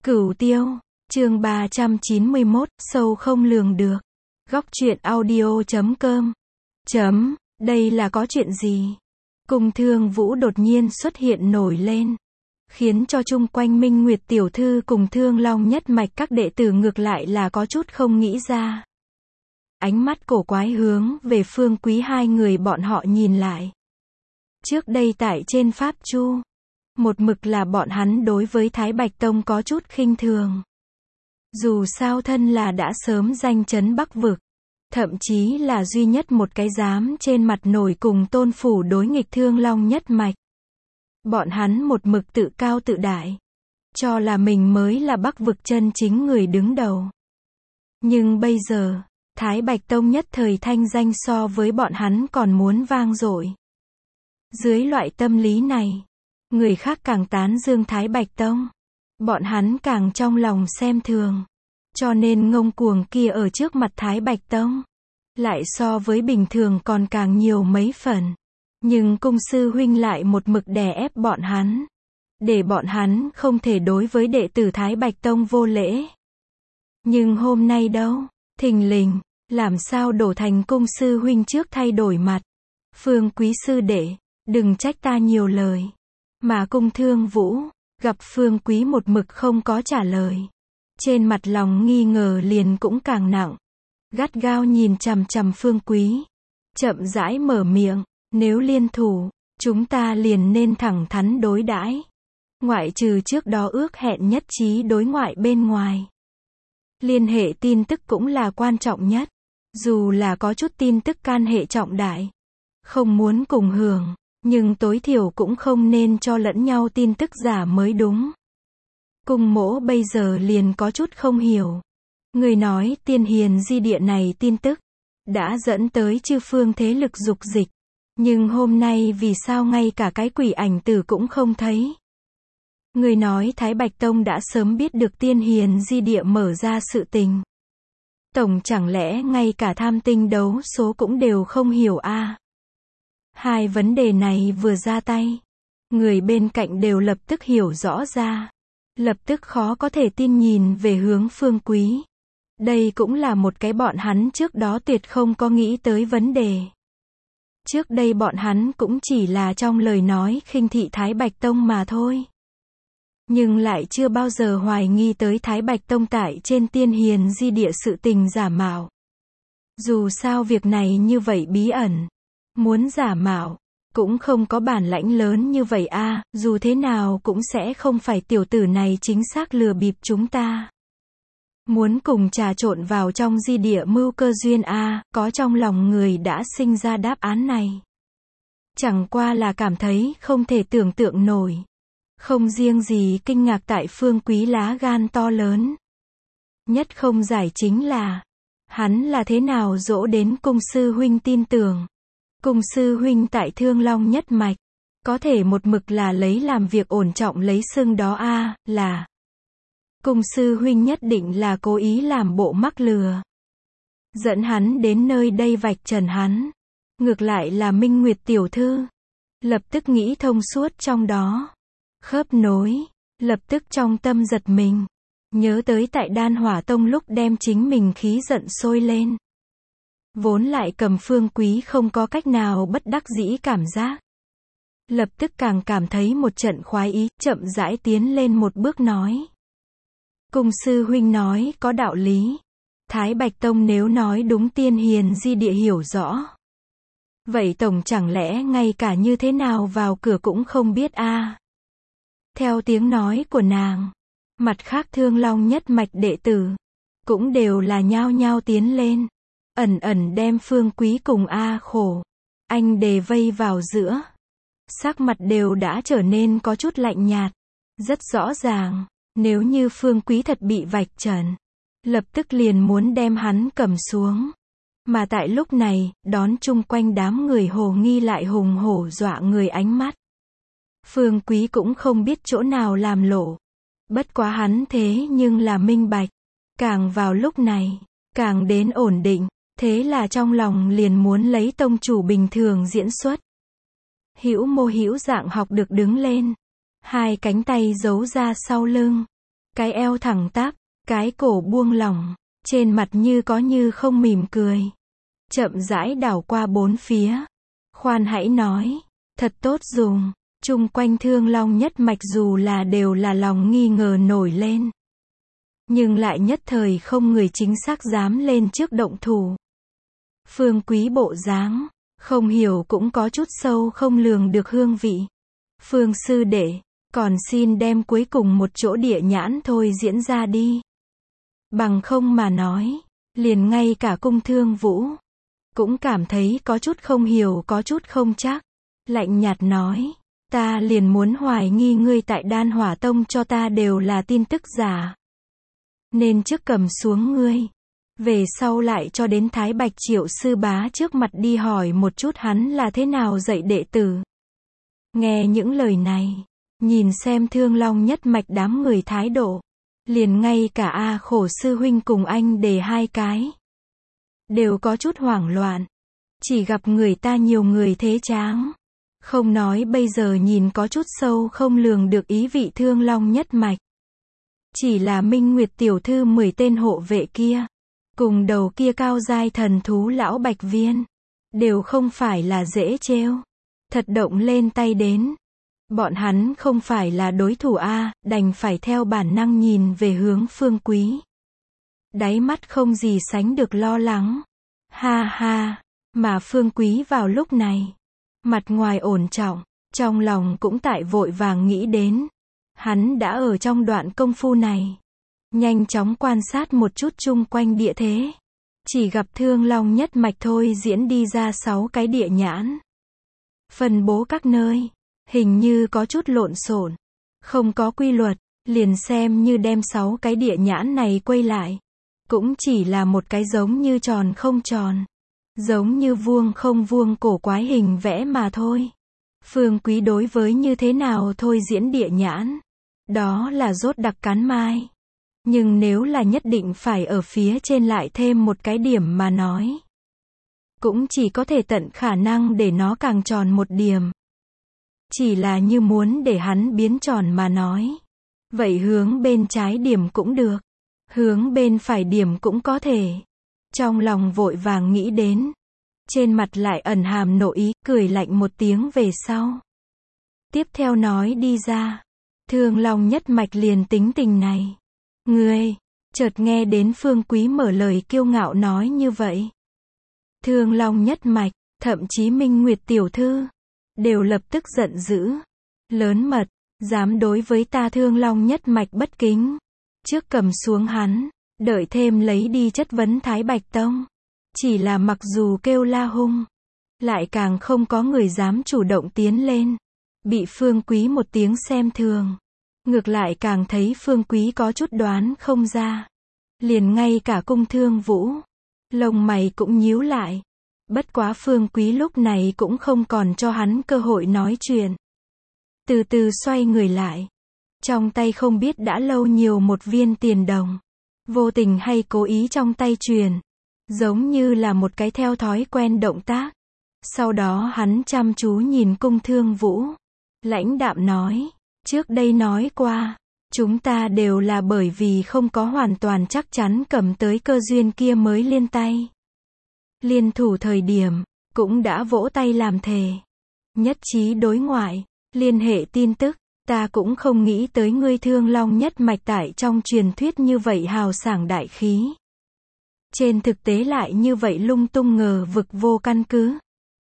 Cửu Tiêu, chương 391, sâu không lường được. Góc truyện audio.com. Đây là có chuyện gì? Cung Thương Vũ đột nhiên xuất hiện nổi lên, khiến cho chung quanh Minh Nguyệt tiểu thư cùng Thương Long nhất mạch các đệ tử ngược lại là có chút không nghĩ ra. Ánh mắt cổ quái hướng về Phương Quý hai người bọn họ nhìn lại. Trước đây tại trên Pháp Chu, một mực là bọn hắn đối với Thái Bạch Tông có chút khinh thường. Dù sao thân là đã sớm danh chấn Bắc vực, thậm chí là duy nhất một cái dám trên mặt nổi cùng Tôn phủ đối nghịch Thương Long nhất mạch. Bọn hắn một mực tự cao tự đại, cho là mình mới là Bắc vực chân chính người đứng đầu. Nhưng bây giờ, Thái Bạch Tông nhất thời thanh danh so với bọn hắn còn muốn vang dội. Dưới loại tâm lý này, người khác càng tán dương Thái Bạch Tông, bọn hắn càng trong lòng xem thường. Cho nên ngông cuồng kia ở trước mặt Thái Bạch Tông, lại so với bình thường còn càng nhiều mấy phần. Nhưng cung sư huynh lại một mực đè ép bọn hắn, để bọn hắn không thể đối với đệ tử Thái Bạch Tông vô lễ. Nhưng hôm nay đâu, thình lình, làm sao đổ thành cung sư huynh trước thay đổi mặt. Phương Quý sư đệ, đừng trách ta nhiều lời. Mà Cung Thương Vũ, gặp Phương Quý một mực không có trả lời, trên mặt lòng nghi ngờ liền cũng càng nặng. Gắt gao nhìn chằm chằm Phương Quý, chậm rãi mở miệng, nếu liên thủ, chúng ta liền nên thẳng thắn đối đãi. Ngoại trừ trước đó ước hẹn nhất trí đối ngoại bên ngoài, liên hệ tin tức cũng là quan trọng nhất. Dù là có chút tin tức can hệ trọng đại, không muốn cùng hưởng, nhưng tối thiểu cũng không nên cho lẫn nhau tin tức giả mới đúng. Cung mỗ bây giờ liền có chút không hiểu. Người nói Tiên Hiền di địa này tin tức đã dẫn tới chư phương thế lực dục dịch, nhưng hôm nay vì sao ngay cả cái quỷ ảnh tử cũng không thấy? Người nói Thái Bạch Tông đã sớm biết được Tiên Hiền di địa mở ra sự tình. Tổng chẳng lẽ ngay cả tham tinh đấu số cũng đều không hiểu a? Hai vấn đề này vừa ra tay, người bên cạnh đều lập tức hiểu rõ ra, lập tức khó có thể tin nhìn về hướng Phương Quý. Đây cũng là một cái bọn hắn trước đó tuyệt không có nghĩ tới vấn đề. Trước đây bọn hắn cũng chỉ là trong lời nói khinh thị Thái Bạch Tông mà thôi. Nhưng lại chưa bao giờ hoài nghi tới Thái Bạch Tông tại trên Tiên Hiền di địa sự tình giả mạo. Dù sao việc này như vậy bí ẩn, muốn giả mạo, cũng không có bản lãnh lớn như vậy a, dù thế nào cũng sẽ không phải tiểu tử này chính xác lừa bịp chúng ta. Muốn cùng trà trộn vào trong di địa mưu cơ duyên a, có trong lòng người đã sinh ra đáp án này. Chẳng qua là cảm thấy không thể tưởng tượng nổi. Không riêng gì kinh ngạc tại Phương Quý lá gan to lớn. Nhất không giải chính là, hắn là thế nào dỗ đến cung sư huynh tin tưởng. Cung sư huynh tại Thương Long nhất mạch, có thể một mực là lấy làm việc ổn trọng lấy xưng đó a, là cung sư huynh nhất định là cố ý làm bộ mắc lừa, dẫn hắn đến nơi đây vạch trần hắn. Ngược lại là Minh Nguyệt tiểu thư, lập tức nghĩ thông suốt trong đó, khớp nối, lập tức trong tâm giật mình, nhớ tới tại Đan Hỏa Tông lúc đem chính mình khí giận sôi lên. Vốn lại cầm Phương Quý không có cách nào bất đắc dĩ cảm giác. Lập tức càng cảm thấy một trận khoái ý, chậm rãi tiến lên một bước nói. Cung sư huynh nói có đạo lý. Thái Bạch Tông nếu nói đúng Tiên Hiền di địa hiểu rõ, vậy tổng chẳng lẽ ngay cả như thế nào vào cửa cũng không biết a? Theo tiếng nói của nàng, mặt khác Thương Long nhất mạch đệ tử cũng đều là nhao nhao tiến lên, ẩn ẩn đem Phương Quý cùng A Khổ, anh Đề vây vào giữa. Sắc mặt đều đã trở nên có chút lạnh nhạt. Rất rõ ràng, nếu như Phương Quý thật bị vạch trần, lập tức liền muốn đem hắn cầm xuống. Mà tại lúc này, đón chung quanh đám người hồ nghi lại hùng hổ dọa người ánh mắt. Phương Quý cũng không biết chỗ nào làm lộ. Bất quá hắn thế nhưng là minh bạch. Càng vào lúc này, càng đến ổn định. Thế là trong lòng liền muốn lấy tông chủ bình thường diễn xuất. Hữu mô hữu dạng học được đứng lên, hai cánh tay giấu ra sau lưng, cái eo thẳng tắp, cái cổ buông lỏng, trên mặt như có như không mỉm cười. Chậm rãi đảo qua bốn phía. Khoan hãy nói, thật tốt dùng. Chung quanh Thương Long nhất mạch dù là đều là lòng nghi ngờ nổi lên. Nhưng lại nhất thời không người chính xác dám lên trước động thủ. Phương Quý bộ dáng, không hiểu cũng có chút sâu không lường được hương vị. Phương sư đệ, còn xin đem cuối cùng một chỗ địa nhãn thôi diễn ra đi. Bằng không mà nói, liền ngay cả Cung Thương Vũ cũng cảm thấy có chút không hiểu có chút không chắc. Lạnh nhạt nói, ta liền muốn hoài nghi ngươi tại Đan Hỏa Tông cho ta đều là tin tức giả. Nên trước cầm xuống ngươi. Về sau lại cho đến Thái Bạch Triệu sư bá trước mặt đi hỏi một chút hắn là thế nào dạy đệ tử. Nghe những lời này, nhìn xem Thương Long nhất mạch đám người thái độ, liền ngay cả A Khổ sư huynh cùng anh Đề hai cái đều có chút hoảng loạn. Chỉ gặp người ta nhiều người thế tráng, không nói bây giờ nhìn có chút sâu không lường được ý vị Thương Long nhất mạch. Chỉ là Minh Nguyệt tiểu thư 10 tên hộ vệ kia, cùng đầu kia cao giai thần thú lão Bạch Viên, đều không phải là dễ trêu. Thật động lên tay đến, bọn hắn không phải là đối thủ a, đành phải theo bản năng nhìn về hướng Phương Quý. Đáy mắt không gì sánh được lo lắng. Ha ha, mà Phương Quý vào lúc này, mặt ngoài ổn trọng, trong lòng cũng tại vội vàng nghĩ đến. Hắn đã ở trong đoạn công phu này, nhanh chóng quan sát một chút chung quanh địa thế. Chỉ gặp Thương Long nhất mạch thôi diễn đi ra 6 cái địa nhãn. Phân bố các nơi, hình như có chút lộn xộn, không có quy luật, liền xem như đem 6 cái địa nhãn này quay lại. Cũng chỉ là một cái giống như tròn không tròn, giống như vuông không vuông cổ quái hình vẽ mà thôi. Phương Quý đối với như thế nào thôi diễn địa nhãn, đó là rốt đặc cắn mai. Nhưng nếu là nhất định phải ở phía trên lại thêm một cái điểm mà nói, cũng chỉ có thể tận khả năng để nó càng tròn một điểm. Chỉ là như muốn để hắn biến tròn mà nói, vậy hướng bên trái điểm cũng được, hướng bên phải điểm cũng có thể. Trong lòng vội vàng nghĩ đến, trên mặt lại ẩn hàm nộ ý, cười lạnh một tiếng về sau. Tiếp theo nói đi ra, Thương Long nhất mạch liền tính tình này. Ngươi, chợt nghe đến Phương Quý mở lời kiêu ngạo nói như vậy. Thương Long nhất mạch, thậm chí Minh Nguyệt tiểu thư, đều lập tức giận dữ. Lớn mật, dám đối với ta Thương Long nhất mạch bất kính. Trước cầm xuống hắn, đợi thêm lấy đi chất vấn Thái Bạch Tông. Chỉ là mặc dù kêu la hung, lại càng không có người dám chủ động tiến lên. Bị Phương Quý một tiếng xem thường. Ngược lại càng thấy Phương Quý có chút đoán không ra. Liền ngay cả Cung Thương Vũ, lông mày cũng nhíu lại. Bất quá Phương Quý lúc này cũng không còn cho hắn cơ hội nói chuyện. Từ từ xoay người lại. Trong tay không biết đã lâu nhiều một viên tiền đồng. Vô tình hay cố ý trong tay truyền. Giống như là một cái theo thói quen động tác. Sau đó hắn chăm chú nhìn Cung Thương Vũ. Lãnh đạm nói, trước đây nói qua, chúng ta đều là bởi vì không có hoàn toàn chắc chắn cầm tới cơ duyên kia mới liên tay. Liên thủ thời điểm, cũng đã vỗ tay làm thề. Nhất trí đối ngoại, liên hệ tin tức, ta cũng không nghĩ tới ngươi Thương Long nhất mạch tại trong truyền thuyết như vậy hào sảng đại khí. Trên thực tế lại như vậy lung tung ngờ vực vô căn cứ.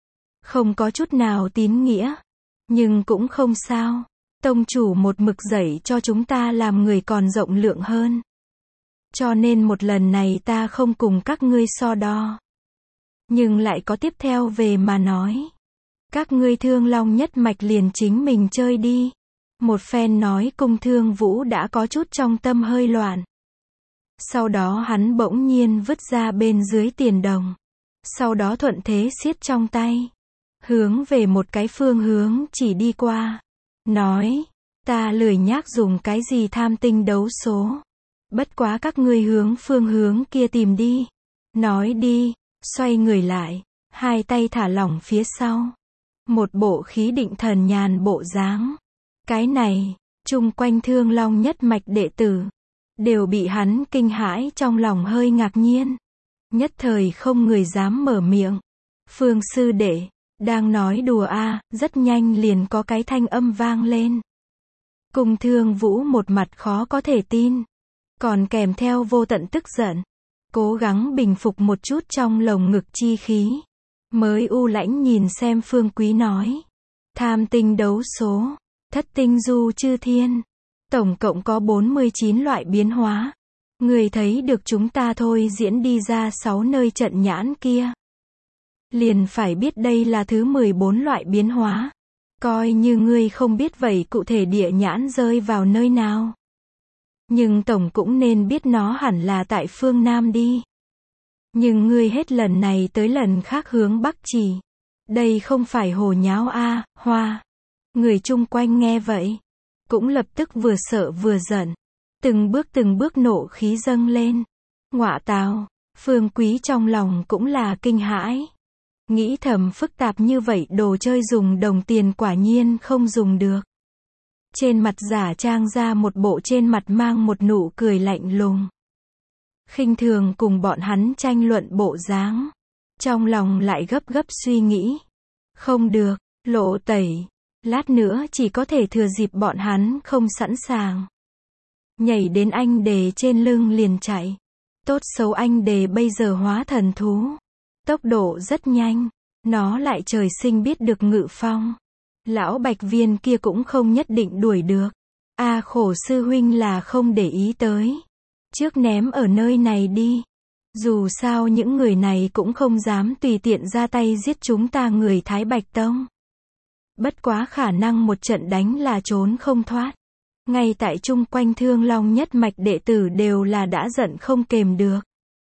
Không có chút nào tín nghĩa. Nhưng cũng không sao. Tông chủ một mực dạy cho chúng ta làm người còn rộng lượng hơn. Cho nên một lần này ta không cùng các ngươi so đo. Nhưng lại có tiếp theo về mà nói. Các ngươi Thương Long nhất mạch liền chính mình chơi đi. Một phen nói Cung Thương Vũ đã có chút trong tâm hơi loạn. Sau đó hắn bỗng nhiên vứt ra bên dưới tiền đồng. Sau đó thuận thế siết trong tay. Hướng về một cái phương hướng chỉ đi qua. Nói, ta lười nhác dùng cái gì tham tinh đấu số. Bất quá các ngươi hướng phương hướng kia tìm đi. Nói đi, xoay người lại, hai tay thả lỏng phía sau. Một bộ khí định thần nhàn bộ dáng. Cái này, chung quanh Thương Long nhất mạch đệ tử, đều bị hắn kinh hãi, trong lòng hơi ngạc nhiên. Nhất thời không người dám mở miệng. Phương sư đệ, đang nói đùa à, rất nhanh liền có cái thanh âm vang lên. Cung Thương Vũ một mặt khó có thể tin, còn kèm theo vô tận tức giận. Cố gắng bình phục một chút trong lồng ngực chi khí, mới u lãnh nhìn xem Phương Quý nói. Tham tinh đấu số, thất tinh du chư thiên, tổng cộng có 49 loại biến hóa. Người thấy được chúng ta thôi diễn đi ra 6 nơi trận nhãn kia, liền phải biết đây là thứ 14 loại biến hóa. Coi như ngươi không biết vậy cụ thể địa nhãn rơi vào nơi nào, nhưng tổng cũng nên biết nó hẳn là tại phương Nam đi. Nhưng ngươi hết lần này tới lần khác hướng Bắc chỉ. Đây không phải hồ nháo a, Hoa. Người chung quanh nghe vậy, cũng lập tức vừa sợ vừa giận. Từng bước nộ khí dâng lên. Ngọa tào, Phương Quý trong lòng cũng là kinh hãi. Nghĩ thầm phức tạp như vậy đồ chơi dùng đồng tiền quả nhiên không dùng được. Trên mặt giả trang ra một bộ trên mặt mang một nụ cười lạnh lùng. Khinh thường cùng bọn hắn tranh luận bộ dáng. Trong lòng lại gấp gấp suy nghĩ. Không được, lộ tẩy. Lát nữa chỉ có thể thừa dịp bọn hắn không sẵn sàng. Nhảy đến anh đề trên lưng liền chạy. Tốt xấu anh đề bây giờ hóa thần thú. Tốc độ rất nhanh. Nó lại trời sinh biết được ngự phong. Lão Bạch Viên kia cũng không nhất định đuổi được. Khổ sư huynh là không để ý tới. Trước ném ở nơi này đi. Dù sao những người này cũng không dám tùy tiện ra tay giết chúng ta người Thái Bạch Tông. Bất quá khả năng một trận đánh là trốn không thoát. Ngay tại chung quanh Thương Long nhất mạch đệ tử đều là đã giận không kềm được.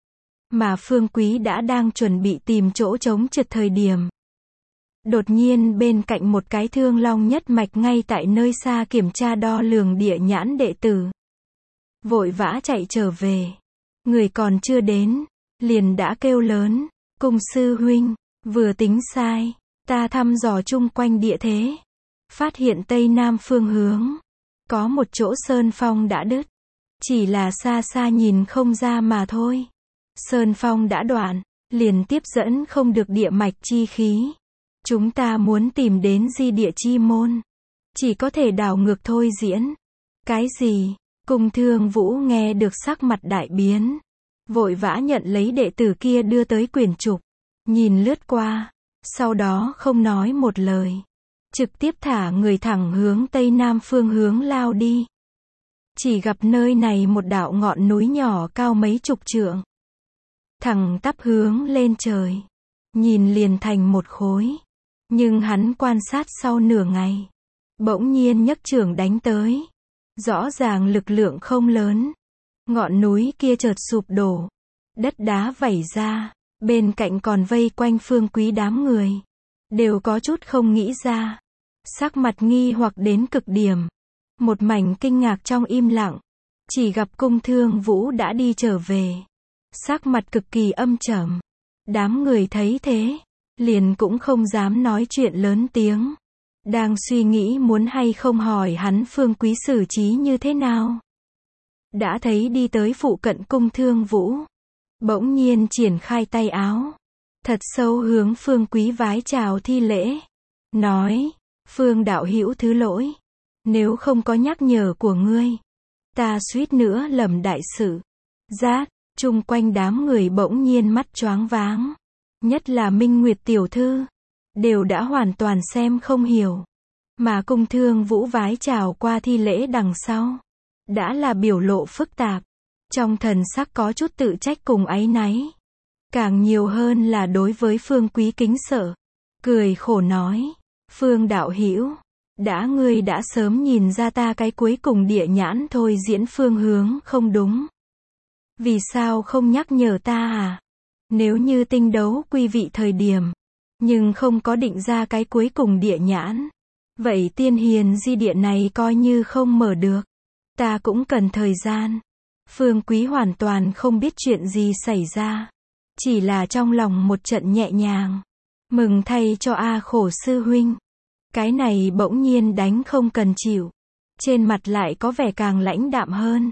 Mà Phương Quý đã đang chuẩn bị tìm chỗ trống trượt thời điểm. Đột nhiên bên cạnh một cái Thương Long nhất mạch ngay tại nơi xa kiểm tra đo lường địa nhãn đệ tử. Vội vã chạy trở về. Người còn chưa đến, liền đã kêu lớn. Cung sư huynh, vừa tính sai. Ta thăm dò chung quanh địa thế. Phát hiện tây nam phương hướng. Có một chỗ sơn phong đã đứt. Chỉ là xa xa nhìn không ra mà thôi. Sơn phong đã đoạn, liền tiếp dẫn không được địa mạch chi khí. Chúng ta muốn tìm đến di địa chi môn. Chỉ có thể đảo ngược thôi diễn. Cái gì? Cung Thương Vũ nghe được sắc mặt đại biến. Vội vã nhận lấy đệ tử kia đưa tới quyển trục. Nhìn lướt qua. Sau đó không nói một lời. Trực tiếp thả người thẳng hướng tây nam phương hướng lao đi. Chỉ gặp nơi này một đạo ngọn núi nhỏ cao mấy chục trượng. Thẳng tắp hướng lên trời. Nhìn liền thành một khối. Nhưng hắn quan sát sau nửa ngày. Bỗng nhiên nhấc chưởng đánh tới. Rõ ràng lực lượng không lớn. Ngọn núi kia chợt sụp đổ. Đất đá vẩy ra. Bên cạnh còn vây quanh Phương Quý đám người. Đều có chút không nghĩ ra. Sắc mặt nghi hoặc đến cực điểm. Một mảnh kinh ngạc trong im lặng. Chỉ gặp Cung Thương Vũ đã đi trở về. Sắc mặt cực kỳ âm trầm. Đám người thấy thế. Liền cũng không dám nói chuyện lớn tiếng. Đang suy nghĩ muốn hay không hỏi hắn Phương Quý xử trí như thế nào. Đã thấy đi tới phụ cận Cung Thương Vũ. Bỗng nhiên triển khai tay áo. Thật sâu hướng Phương Quý vái chào thi lễ. Nói, Phương đạo hữu thứ lỗi. Nếu không có nhắc nhở của ngươi. Ta suýt nữa lầm đại sự. Rát, chung quanh đám người bỗng nhiên mắt choáng váng. Nhất là Minh Nguyệt tiểu thư. Đều đã hoàn toàn xem không hiểu. Mà Cung Thương Vũ vái chào qua thi lễ đằng sau. Đã là biểu lộ phức tạp. Trong thần sắc có chút tự trách cùng áy náy. Càng nhiều hơn là đối với Phương Quý kính sợ. Cười khổ nói. Phương đạo hữu, ngươi đã sớm nhìn ra ta cái cuối cùng địa nhãn thôi diễn phương hướng không đúng. Vì sao không nhắc nhở ta à? Nếu như tinh đấu quy vị thời điểm, nhưng không có định ra cái cuối cùng địa nhãn. Vậy tiên hiền di địa này coi như không mở được. Ta cũng cần thời gian. Phương Quý hoàn toàn không biết chuyện gì xảy ra. Chỉ là trong lòng một trận nhẹ nhàng. Mừng thay cho khổ sư huynh. Cái này bỗng nhiên đánh không cần chịu. Trên mặt lại có vẻ càng lãnh đạm hơn.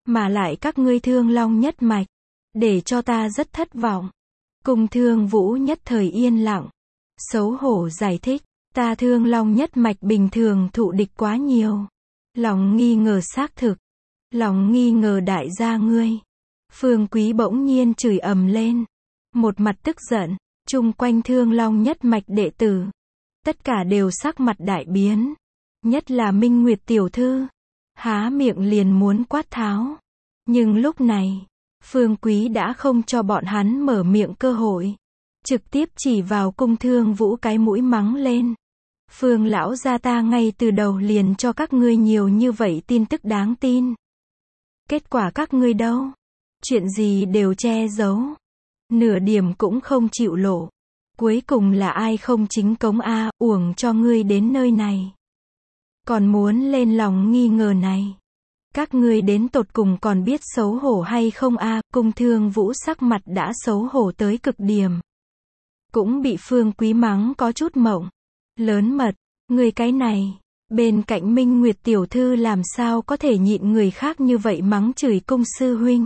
Mà lại các ngươi Thương Long nhất mạch, để cho ta rất thất vọng. Cung Thương Vũ nhất thời yên lặng, xấu hổ giải thích, ta Thương Long nhất mạch bình thường thụ địch quá nhiều. Lòng nghi ngờ xác thực, lòng nghi ngờ đại gia ngươi. Phương Quý bỗng nhiên chửi ầm lên, một mặt tức giận, chung quanh Thương Long nhất mạch đệ tử, tất cả đều sắc mặt đại biến, nhất là Minh Nguyệt tiểu thư, há miệng liền muốn quát tháo. Nhưng lúc này, Phương Quý đã không cho bọn hắn mở miệng cơ hội, trực tiếp chỉ vào Cung Thương Vũ cái mũi mắng lên. Phương lão gia ta ngay từ đầu liền cho các ngươi nhiều như vậy tin tức đáng tin. Kết quả các ngươi đâu? Chuyện gì đều che giấu. Nửa điểm cũng không chịu lộ. Cuối cùng là ai không chính cống a, uổng cho ngươi đến nơi này. Còn muốn lên lòng nghi ngờ này. Các ngươi đến tột cùng còn biết xấu hổ hay không a? Cung Thương Vũ sắc mặt đã xấu hổ tới cực điểm. Cũng bị Phương Quý mắng có chút mộng. Lớn mật, người cái này, bên cạnh Minh Nguyệt tiểu thư làm sao có thể nhịn người khác như vậy mắng chửi Cung sư huynh.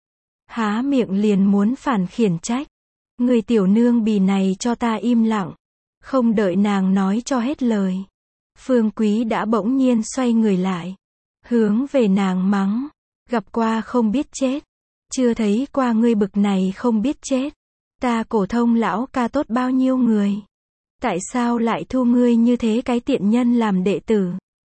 Há miệng liền muốn phản khiển trách. Người tiểu nương bì này cho ta im lặng. Không đợi nàng nói cho hết lời. Phương Quý đã bỗng nhiên xoay người lại. Hướng về nàng mắng. Gặp qua không biết chết. Chưa thấy qua ngươi bực này không biết chết. Ta Cổ Thông lão ca tốt bao nhiêu người. Tại sao lại thu ngươi như thế cái tiện nhân làm đệ tử?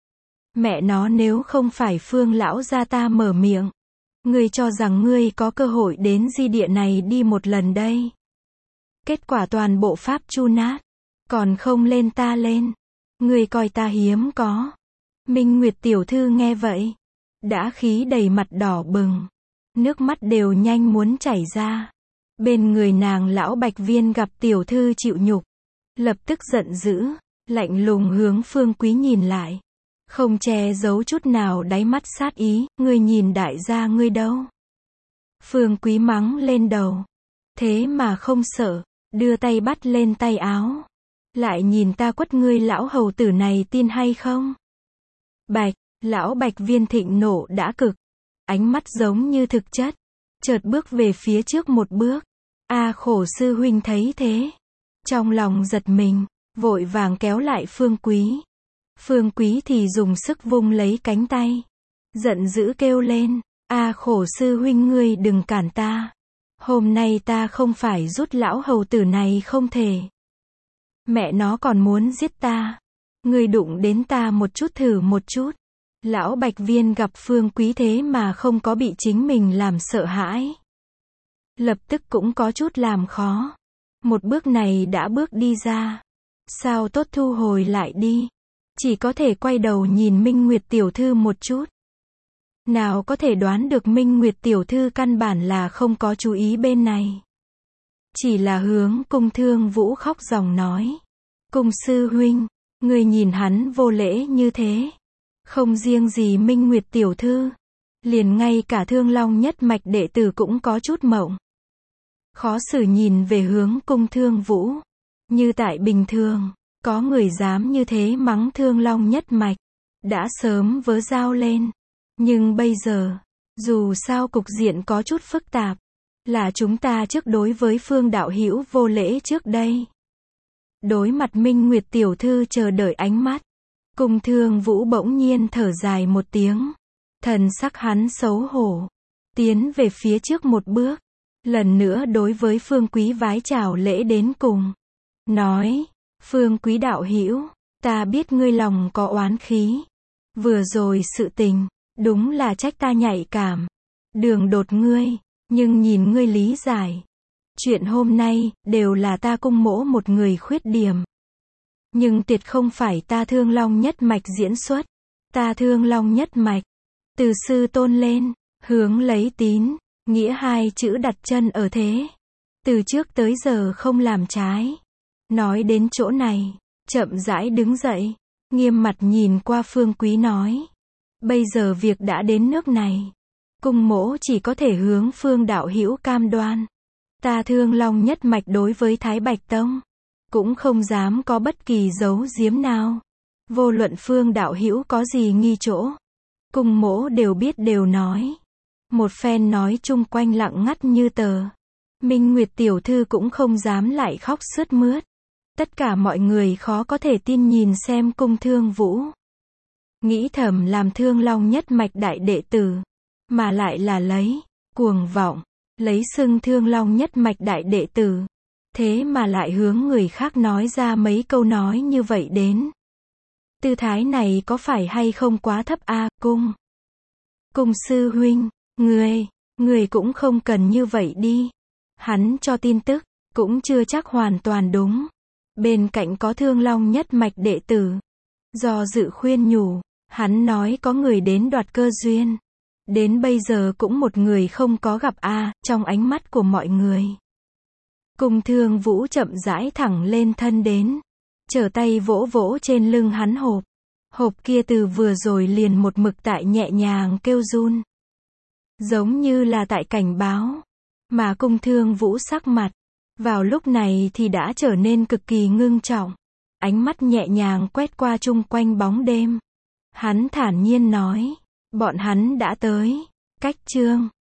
Mẹ nó, nếu không phải Phương lão gia ta mở miệng, ngươi cho rằng ngươi có cơ hội đến di địa này đi một lần đây. Kết quả toàn bộ pháp chu nát, còn không lên ta lên. Ngươi coi ta hiếm có. Minh Nguyệt tiểu thư nghe vậy, đã khí đầy mặt đỏ bừng, nước mắt đều nhanh muốn chảy ra. Bên người nàng lão Bạch Viên gặp tiểu thư chịu nhục, lập tức giận dữ, lạnh lùng hướng Phương Quý nhìn lại, không che giấu chút nào đáy mắt sát ý. Ngươi nhìn đại gia ngươi đâu? Phương Quý mắng lên đầu, thế mà không sợ, đưa tay bắt lên tay áo, lại nhìn ta quất ngươi lão hầu tử này tin hay không? Bạch, lão Bạch Viên thịnh nộ đã cực, ánh mắt giống như thực chất, chợt bước về phía trước một bước. A Khổ sư huynh thấy thế, trong lòng giật mình, vội vàng kéo lại Phương Quý. Phương Quý thì dùng sức vung lấy cánh tay, giận dữ kêu lên, A Khổ sư huynh ngươi đừng cản ta. Hôm nay ta không phải rút lão hầu tử này không thể. Mẹ nó còn muốn giết ta. Ngươi đụng đến ta một chút thử một chút. Lão Bạch Viên gặp Phương Quý thế mà không có bị chính mình làm sợ hãi, lập tức cũng có chút làm khó. Một bước này đã bước đi ra, sao tốt thu hồi lại đi. Chỉ có thể quay đầu nhìn Minh Nguyệt tiểu thư một chút. Nào có thể đoán được Minh Nguyệt tiểu thư căn bản là không có chú ý bên này. Chỉ là hướng Cung Thương Vũ khóc ròng nói. Cung sư huynh, người nhìn hắn vô lễ như thế. Không riêng gì Minh Nguyệt tiểu thư, liền ngay cả Thương Long nhất mạch đệ tử cũng có chút mộng. Khó xử nhìn về hướng Cung Thương Vũ. Như tại bình thường, có người dám như thế mắng Thương Long nhất mạch, đã sớm vớ dao lên. Nhưng bây giờ, dù sao cục diện có chút phức tạp, là chúng ta trước đối với Phương đạo hữu vô lễ trước đây. Đối mặt Minh Nguyệt tiểu thư chờ đợi ánh mắt, Cung Thương Vũ bỗng nhiên thở dài một tiếng, thần sắc hắn xấu hổ, tiến về phía trước một bước, lần nữa đối với Phương Quý vái chào lễ đến cùng, nói: Phương Quý đạo hữu, ta biết ngươi lòng có oán khí, vừa rồi sự tình, đúng là trách ta nhạy cảm, đường đột ngươi, nhưng nhìn ngươi lý giải, chuyện hôm nay đều là ta Cung mỗ một người khuyết điểm. Nhưng tuyệt không phải ta Thương Long nhất mạch diễn xuất. Ta Thương Long nhất mạch, từ sư tôn lên, hướng lấy tín, nghĩa hai chữ đặt chân ở thế. Từ trước tới giờ không làm trái. Nói đến chỗ này, chậm rãi đứng dậy, nghiêm mặt nhìn qua Phương Quý nói. Bây giờ việc đã đến nước này, Cung mỗ chỉ có thể hướng Phương đạo hữu cam đoan. Ta Thương Long nhất mạch đối với Thái Bạch Tông, cũng không dám có bất kỳ giấu giếm nào. Vô luận Phương đạo hữu có gì nghi chỗ, Cung mỗ đều biết đều nói. Một phen nói chung quanh lặng ngắt như tờ. Minh Nguyệt tiểu thư cũng không dám lại khóc sướt mướt. Tất cả mọi người khó có thể tin nhìn xem Cung Thương Vũ. Nghĩ thầm làm Thương Long nhất mạch đại đệ tử, mà lại là lấy, cuồng vọng, lấy xưng Thương Long nhất mạch đại đệ tử. Thế mà lại hướng người khác nói ra mấy câu nói như vậy đến. Tư thái này có phải hay không quá thấp a, Cung sư huynh, người cũng không cần như vậy đi. Hắn cho tin tức, cũng chưa chắc hoàn toàn đúng. Bên cạnh có Thương Long nhất mạch đệ tử. Do dự khuyên nhủ, hắn nói có người đến đoạt cơ duyên. Đến bây giờ cũng một người không có gặp a, trong ánh mắt của mọi người. Cung Thương Vũ chậm rãi thẳng lên thân đến. Trở tay vỗ vỗ trên lưng hắn hộp. Hộp kia từ vừa rồi liền một mực tại nhẹ nhàng kêu run. Giống như là tại cảnh báo. Mà Cung Thương Vũ sắc mặt, vào lúc này thì đã trở nên cực kỳ ngưng trọng. Ánh mắt nhẹ nhàng quét qua chung quanh bóng đêm. Hắn thản nhiên nói, bọn hắn đã tới. Cách chương